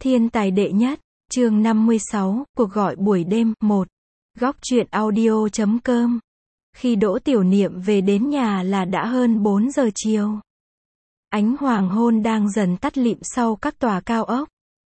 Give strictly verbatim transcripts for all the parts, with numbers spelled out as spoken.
Thiên tài đệ nhất, chương năm mươi sáu, cuộc gọi buổi đêm, một. Góc truyện audio chấm com. Khi Đỗ Tiểu Niệm về đến nhà là đã hơn bốn giờ chiều. Ánh hoàng hôn đang dần tắt lịm sau các tòa cao ốc.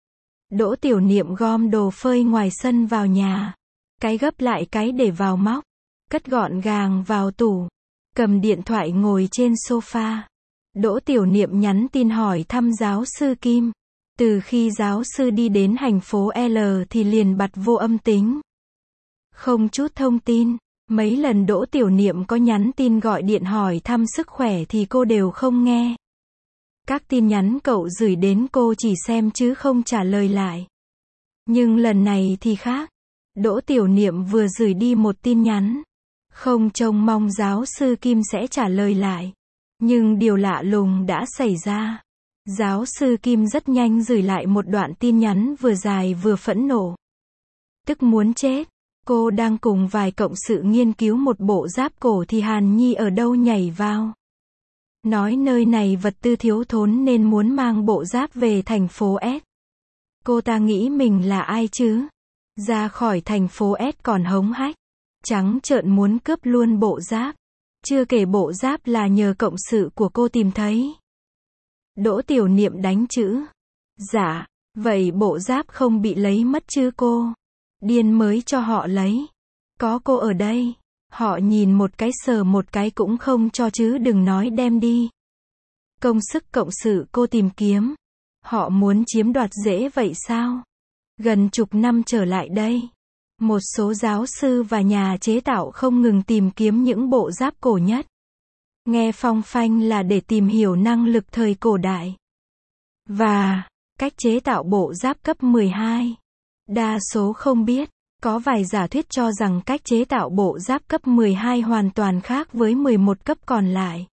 Đỗ Tiểu Niệm gom đồ phơi ngoài sân vào nhà. Cái gấp lại cái để vào móc. Cất gọn gàng vào tủ. Cầm điện thoại ngồi trên sofa. Đỗ Tiểu Niệm nhắn tin hỏi thăm giáo sư Kim. Từ khi giáo sư đi đến thành phố L thì liền bật vô âm tính. Không chút thông tin. Mấy lần Đỗ Tiểu Niệm có nhắn tin gọi điện hỏi thăm sức khỏe thì cô đều không nghe. Các tin nhắn cậu gửi đến cô chỉ xem chứ không trả lời lại. Nhưng lần này thì khác. Đỗ Tiểu Niệm vừa gửi đi một tin nhắn. Không trông mong giáo sư Kim sẽ trả lời lại. Nhưng điều lạ lùng đã xảy ra. Giáo sư Kim rất nhanh gửi lại một đoạn tin nhắn vừa dài vừa phẫn nộ. Tức muốn chết. Cô đang cùng vài cộng sự nghiên cứu một bộ giáp cổ thì Hàn Nhi ở đâu nhảy vào. Nói nơi này vật tư thiếu thốn nên muốn mang bộ giáp về thành phố S. Cô ta nghĩ mình là ai chứ? Ra khỏi thành phố S còn hống hách. Trắng trợn muốn cướp luôn bộ giáp. Chưa kể bộ giáp là nhờ cộng sự của cô tìm thấy. Đỗ Tiểu Niệm đánh chữ. Dạ, vậy bộ giáp không bị lấy mất chứ cô? Điên mới cho họ lấy. Có cô ở đây. Họ nhìn một cái sờ một cái cũng không cho chứ đừng nói đem đi. Công sức cộng sự cô tìm kiếm. Họ muốn chiếm đoạt dễ vậy sao? Gần chục năm trở lại đây. Một số giáo sư và nhà chế tạo không ngừng tìm kiếm những bộ giáp cổ nhất. Nghe phong phanh là để tìm hiểu năng lực thời cổ đại. Và cách chế tạo bộ giáp cấp mười hai. Đa số không biết. Có vài giả thuyết cho rằng cách chế tạo bộ giáp cấp mười hai hoàn toàn khác với mười một cấp còn lại.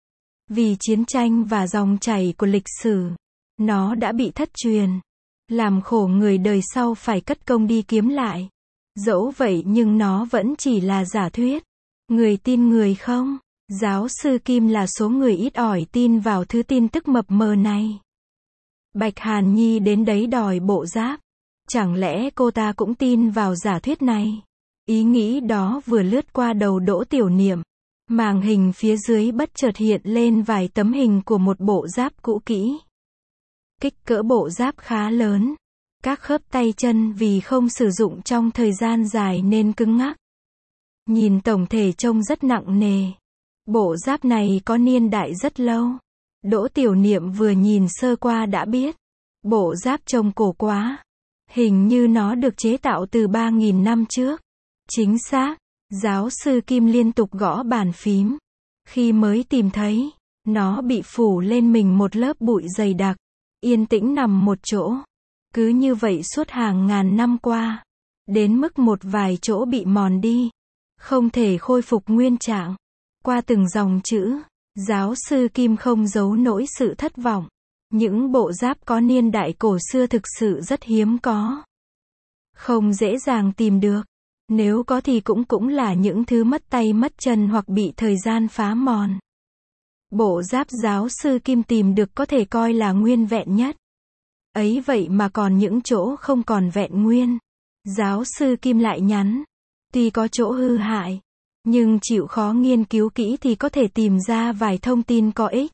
Vì chiến tranh và dòng chảy của lịch sử, nó đã bị thất truyền. Làm khổ người đời sau phải cất công đi kiếm lại. Dẫu vậy nhưng nó vẫn chỉ là giả thuyết. Người tin người không? Giáo sư Kim là số người ít ỏi tin vào thứ tin tức mập mờ này. Bạch Hàn Nhi đến đấy đòi bộ giáp. Chẳng lẽ cô ta cũng tin vào giả thuyết này? Ý nghĩ đó vừa lướt qua đầu Đỗ Tiểu Niệm. Màn hình phía dưới bất chợt hiện lên vài tấm hình của một bộ giáp cũ kỹ. Kích cỡ bộ giáp khá lớn. Các khớp tay chân vì không sử dụng trong thời gian dài nên cứng ngắc. Nhìn tổng thể trông rất nặng nề. Bộ giáp này có niên đại rất lâu. Đỗ Tiểu Niệm vừa nhìn sơ qua đã biết. Bộ giáp trông cổ quá. Hình như nó được chế tạo từ ba nghìn năm trước. Chính xác. Giáo sư Kim liên tục gõ bàn phím. Khi mới tìm thấy, nó bị phủ lên mình một lớp bụi dày đặc. Yên tĩnh nằm một chỗ. Cứ như vậy suốt hàng ngàn năm qua. Đến mức một vài chỗ bị mòn đi. Không thể khôi phục nguyên trạng. Qua từng dòng chữ, giáo sư Kim không giấu nổi sự thất vọng. Những bộ giáp có niên đại cổ xưa thực sự rất hiếm có. Không dễ dàng tìm được. Nếu có thì cũng cũng là những thứ mất tay mất chân hoặc bị thời gian phá mòn. Bộ giáp giáo sư Kim tìm được có thể coi là nguyên vẹn nhất. Ấy vậy mà còn những chỗ không còn vẹn nguyên. Giáo sư Kim lại nhắn. Tuy có chỗ hư hại, nhưng chịu khó nghiên cứu kỹ thì có thể tìm ra vài thông tin có ích.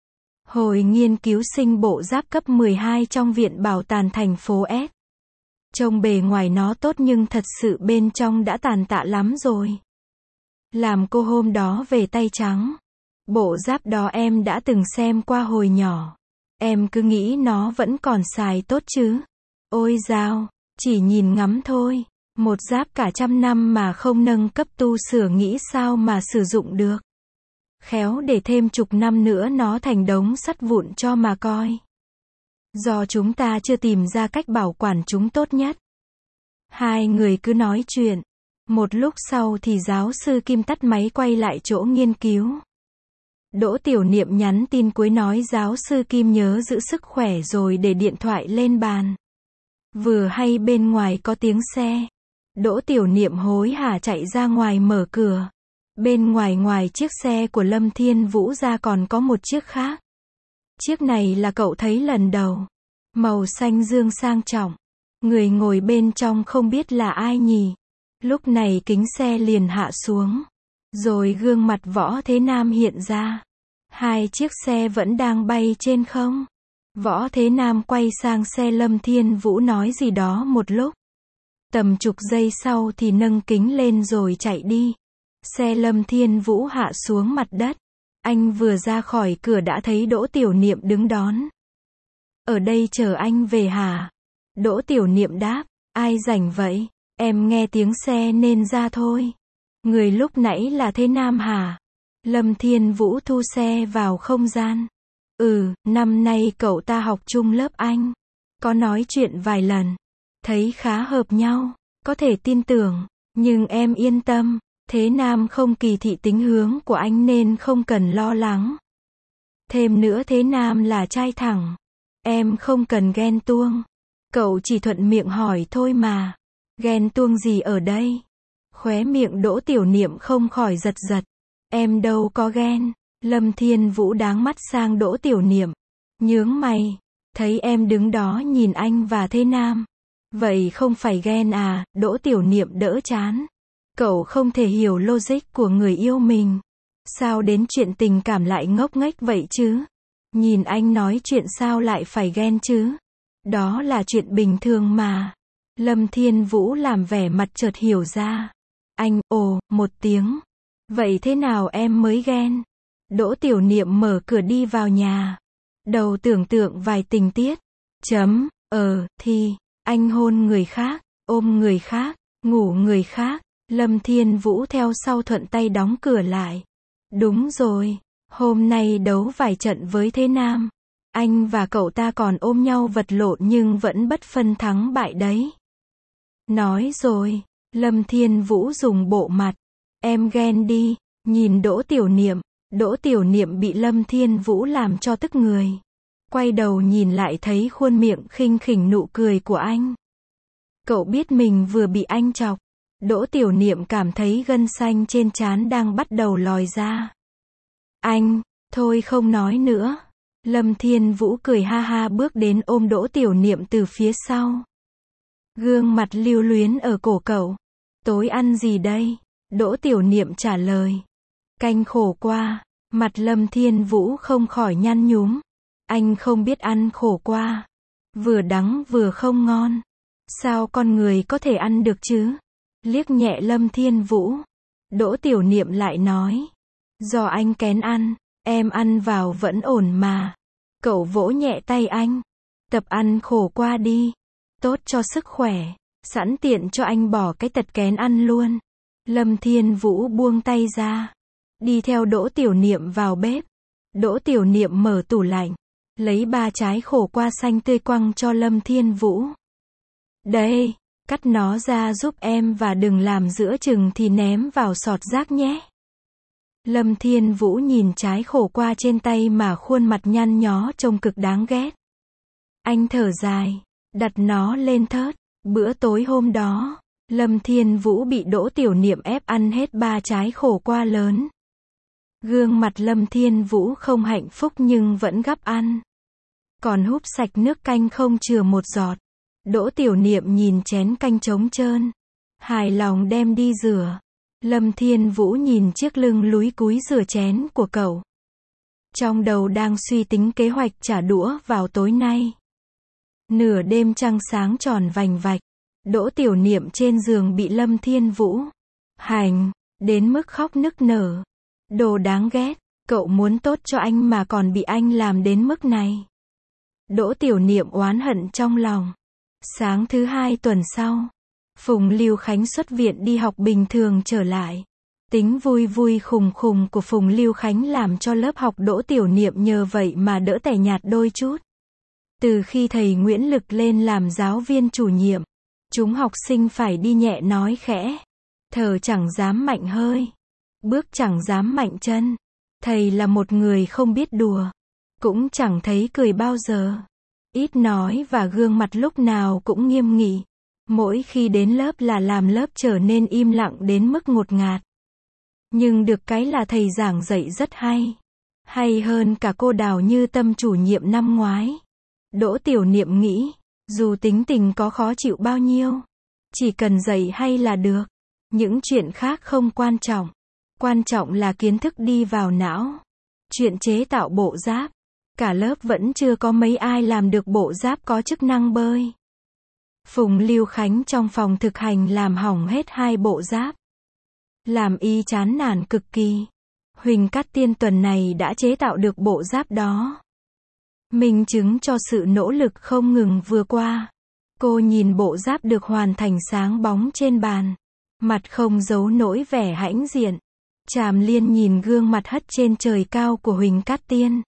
Hồi nghiên cứu sinh bộ giáp cấp mười hai trong viện bảo tàng thành phố S. Trông bề ngoài nó tốt nhưng thật sự bên trong đã tàn tạ lắm rồi. Làm cô hôm đó về tay trắng. Bộ giáp đó em đã từng xem qua hồi nhỏ. Em cứ nghĩ nó vẫn còn xài tốt chứ. Ôi dao, chỉ nhìn ngắm thôi. Một giáp cả trăm năm mà không nâng cấp tu sửa nghĩ sao mà sử dụng được. Khéo để thêm chục năm nữa nó thành đống sắt vụn cho mà coi. Do chúng ta chưa tìm ra cách bảo quản chúng tốt nhất. Hai người cứ nói chuyện. Một lúc sau thì giáo sư Kim tắt máy quay lại chỗ nghiên cứu. Đỗ Tiểu Niệm nhắn tin cuối nói giáo sư Kim nhớ giữ sức khỏe rồi để điện thoại lên bàn. Vừa hay bên ngoài có tiếng xe. Đỗ Tiểu Niệm hối hả chạy ra ngoài mở cửa. Bên ngoài ngoài chiếc xe của Lâm Thiên Vũ ra còn có một chiếc khác. Chiếc này là cậu thấy lần đầu. Màu xanh dương sang trọng. Người ngồi bên trong không biết là ai nhỉ. Lúc này kính xe liền hạ xuống. Rồi gương mặt Võ Thế Nam hiện ra. Hai chiếc xe vẫn đang bay trên không. Võ Thế Nam quay sang xe Lâm Thiên Vũ nói gì đó một lúc. Tầm chục giây sau thì nâng kính lên rồi chạy đi. Xe Lâm Thiên Vũ hạ xuống mặt đất. Anh vừa ra khỏi cửa đã thấy Đỗ Tiểu Niệm đứng đón. Ở đây chờ anh về hả? Đỗ Tiểu Niệm đáp, ai rảnh vậy? Em nghe tiếng xe nên ra thôi. Người lúc nãy là Thế Nam hả? Lâm Thiên Vũ thu xe vào không gian. Ừ, năm nay cậu ta học chung lớp anh. Có nói chuyện vài lần. Thấy khá hợp nhau. Có thể tin tưởng. Nhưng em yên tâm. Thế Nam không kỳ thị tính hướng của anh nên không cần lo lắng. Thêm nữa Thế Nam là trai thẳng. Em không cần ghen tuông. Cậu chỉ thuận miệng hỏi thôi mà. Ghen tuông gì ở đây? Khóe miệng Đỗ Tiểu Niệm không khỏi giật giật. Em đâu có ghen. Lâm Thiên Vũ đáng mắt sang Đỗ Tiểu Niệm. Nhướng mày. Thấy em đứng đó nhìn anh và Thế Nam. Vậy không phải ghen à? Đỗ Tiểu Niệm đỡ chán. Cậu không thể hiểu logic của người yêu mình. Sao đến chuyện tình cảm lại ngốc nghếch vậy chứ? Nhìn anh nói chuyện sao lại phải ghen chứ? Đó là chuyện bình thường mà. Lâm Thiên Vũ làm vẻ mặt chợt hiểu ra. Anh, ồ, một tiếng. Vậy thế nào em mới ghen? Đỗ Tiểu Niệm mở cửa đi vào nhà. Đầu tưởng tượng vài tình tiết. Chấm, ờ, thì, anh hôn người khác, ôm người khác, ngủ người khác. Lâm Thiên Vũ theo sau thuận tay đóng cửa lại. Đúng rồi, hôm nay đấu vài trận với Thế Nam. Anh và cậu ta còn ôm nhau vật lộn nhưng vẫn bất phân thắng bại đấy. Nói rồi, Lâm Thiên Vũ dùng bộ mặt. Em ghen đi, nhìn Đỗ Tiểu Niệm. Đỗ Tiểu Niệm bị Lâm Thiên Vũ làm cho tức người. Quay đầu nhìn lại thấy khuôn miệng khinh khỉnh nụ cười của anh. Cậu biết mình vừa bị anh chọc. Đỗ Tiểu Niệm cảm thấy gân xanh trên trán đang bắt đầu lòi ra. Anh, thôi không nói nữa. Lâm Thiên Vũ cười ha ha bước đến ôm Đỗ Tiểu Niệm từ phía sau. Gương mặt lưu luyến ở cổ cậu. Tối ăn gì đây? Đỗ Tiểu Niệm trả lời. Canh khổ qua. Mặt Lâm Thiên Vũ không khỏi nhăn nhúm. Anh không biết ăn khổ qua. Vừa đắng vừa không ngon. Sao con người có thể ăn được chứ? Liếc nhẹ Lâm Thiên Vũ. Đỗ Tiểu Niệm lại nói. Do anh kén ăn, em ăn vào vẫn ổn mà. Cậu vỗ nhẹ tay anh. Tập ăn khổ qua đi. Tốt cho sức khỏe. Sẵn tiện cho anh bỏ cái tật kén ăn luôn. Lâm Thiên Vũ buông tay ra. Đi theo Đỗ Tiểu Niệm vào bếp. Đỗ Tiểu Niệm mở tủ lạnh. Lấy ba trái khổ qua xanh tươi quăng cho Lâm Thiên Vũ. Đây, cắt nó ra giúp em và đừng làm giữa chừng thì ném vào sọt rác nhé. Lâm Thiên Vũ nhìn trái khổ qua trên tay mà khuôn mặt nhăn nhó trông cực đáng ghét. Anh thở dài, đặt nó lên thớt. Bữa tối hôm đó, Lâm Thiên Vũ bị Đỗ Tiểu Niệm ép ăn hết ba trái khổ qua lớn. Gương mặt Lâm Thiên Vũ không hạnh phúc nhưng vẫn gắp ăn. Còn húp sạch nước canh không chừa một giọt. Đỗ Tiểu Niệm nhìn chén canh trống trơn. Hài lòng đem đi rửa. Lâm Thiên Vũ nhìn chiếc lưng lúi cúi rửa chén của cậu. Trong đầu đang suy tính kế hoạch trả đũa vào tối nay. Nửa đêm trăng sáng tròn vành vạch. Đỗ Tiểu Niệm trên giường bị Lâm Thiên Vũ hành, đến mức khóc nức nở. Đồ đáng ghét, cậu muốn tốt cho anh mà còn bị anh làm đến mức này. Đỗ Tiểu Niệm oán hận trong lòng. Sáng thứ hai tuần sau, Phùng Lưu Khánh xuất viện đi học bình thường trở lại. Tính vui vui khùng khùng của Phùng Lưu Khánh làm cho lớp học Đỗ Tiểu Niệm nhờ vậy mà đỡ tẻ nhạt đôi chút. Từ khi thầy Nguyễn Lực lên làm giáo viên chủ nhiệm, chúng học sinh phải đi nhẹ nói khẽ. Thở chẳng dám mạnh hơi. Bước chẳng dám mạnh chân. Thầy là một người không biết đùa. Cũng chẳng thấy cười bao giờ. Ít nói và gương mặt lúc nào cũng nghiêm nghị. Mỗi khi đến lớp là làm lớp trở nên im lặng đến mức ngột ngạt. Nhưng được cái là thầy giảng dạy rất hay. Hay hơn cả cô Đào Như Tâm chủ nhiệm năm ngoái. Đỗ Tiểu Niệm nghĩ, dù tính tình có khó chịu bao nhiêu, chỉ cần dạy hay là được. Những chuyện khác không quan trọng. Quan trọng là kiến thức đi vào não. Chuyện chế tạo bộ giáp. Cả lớp vẫn chưa có mấy ai làm được bộ giáp có chức năng bơi. Phùng Lưu Khánh trong phòng thực hành làm hỏng hết hai bộ giáp. Làm y chán nản cực kỳ. Huỳnh Cát Tiên tuần này đã chế tạo được bộ giáp đó. Minh chứng cho sự nỗ lực không ngừng vừa qua. Cô nhìn bộ giáp được hoàn thành sáng bóng trên bàn. Mặt không giấu nỗi vẻ hãnh diện. Tràm Liên nhìn gương mặt hất trên trời cao của Huỳnh Cát Tiên.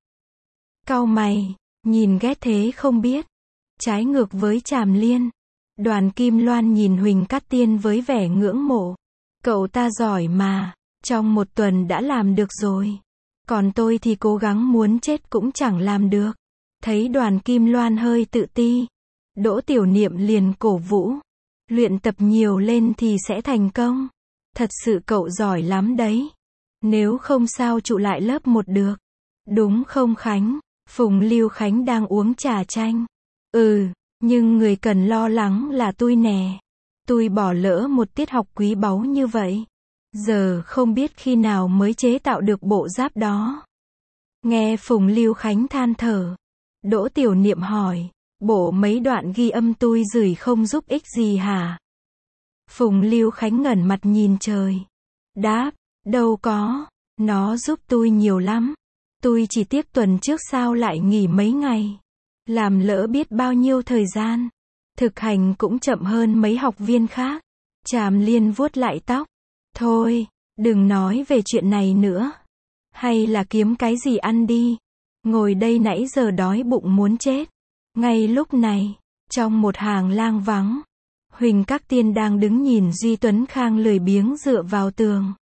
Cau mày, nhìn ghét thế không biết. Trái ngược với Tràm Liên, Đoàn Kim Loan nhìn Huỳnh Cát Tiên với vẻ ngưỡng mộ. Cậu ta giỏi mà, trong một tuần đã làm được rồi. Còn tôi thì cố gắng muốn chết cũng chẳng làm được. Thấy Đoàn Kim Loan hơi tự ti, Đỗ Tiểu Niệm liền cổ vũ. Luyện tập nhiều lên thì sẽ thành công. Thật sự cậu giỏi lắm đấy. Nếu không sao trụ lại lớp một được. Đúng không Khánh? Phùng Lưu Khánh đang uống trà chanh. Ừ, nhưng người cần lo lắng là tôi nè. Tôi bỏ lỡ một tiết học quý báu như vậy. Giờ không biết khi nào mới chế tạo được bộ giáp đó. Nghe Phùng Lưu Khánh than thở, Đỗ Tiểu Niệm hỏi, bộ mấy đoạn ghi âm tôi gửi không giúp ích gì hả? Phùng Lưu Khánh ngẩng mặt nhìn trời. Đáp, đâu có, nó giúp tôi nhiều lắm. Tôi chỉ tiếc tuần trước sao lại nghỉ mấy ngày. Làm lỡ biết bao nhiêu thời gian. Thực hành cũng chậm hơn mấy học viên khác. Tràm Liên vuốt lại tóc. Thôi, đừng nói về chuyện này nữa. Hay là kiếm cái gì ăn đi. Ngồi đây nãy giờ đói bụng muốn chết. Ngay lúc này, trong một hàng lang vắng, Huỳnh Cát Tiên đang đứng nhìn Duy Tuấn Khang lười biếng dựa vào tường.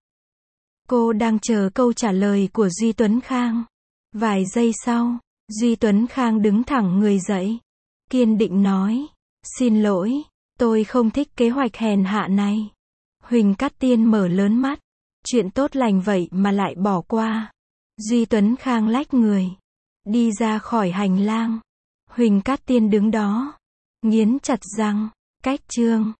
Cô đang chờ câu trả lời của Duy Tuấn Khang. Vài giây sau, Duy Tuấn Khang đứng thẳng người dậy. Kiên định nói, xin lỗi, tôi không thích kế hoạch hèn hạ này. Huỳnh Cát Tiên mở lớn mắt. Chuyện tốt lành vậy mà lại bỏ qua. Duy Tuấn Khang lách người. Đi ra khỏi hành lang. Huỳnh Cát Tiên đứng đó. Nghiến chặt răng. Cách chương.